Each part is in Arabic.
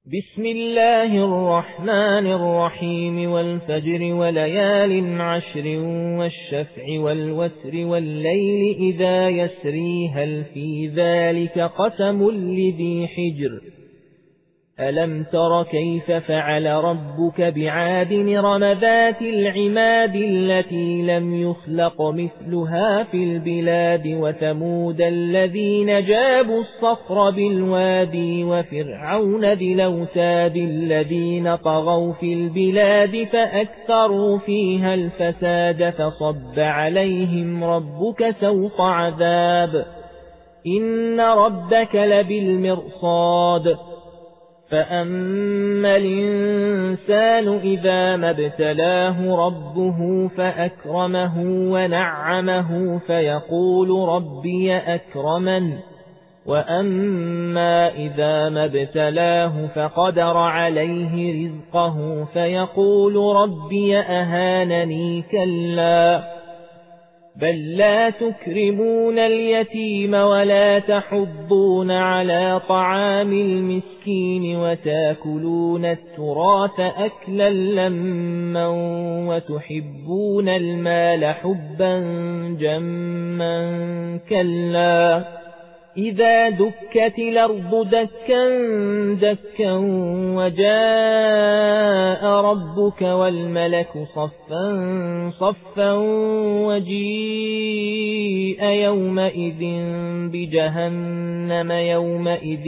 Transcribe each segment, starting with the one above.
بسم الله الرحمن الرحيم والفجر وليال عشر والشفع والوتر والليل إذا يسري هل في ذلك قسم لذي حجر ألم تر كيف فعل ربك بعاد إرم ذات العماد التي لم يخلق مثلها في البلاد وثمود الذين جابوا الصخر بالوادي وفرعون ذي الأوتاد الذين طغوا في البلاد فأكثروا فيها الفساد فصب عليهم ربك سوط عذاب إن ربك لبالمرصاد فأما الإنسان إذا ما ابتلاه ربه فأكرمه ونعمه فيقول ربي أكرمن وأما إذا ما ابتلاه فقدر عليه رزقه فيقول ربي أهانني كلا بل لا تكرمون اليتيم ولا تحضون على طعام المسكين وتاكلون التراث أكلا لما وتحبون المال حبا جما كلا إذا دكت الأرض دكا دكا وجاء ربك والملك صفا صفا وجيء يومئذ بجهنم يومئذ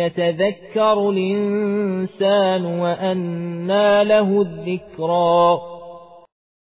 يتذكر الإنسان وأنى له الذكرى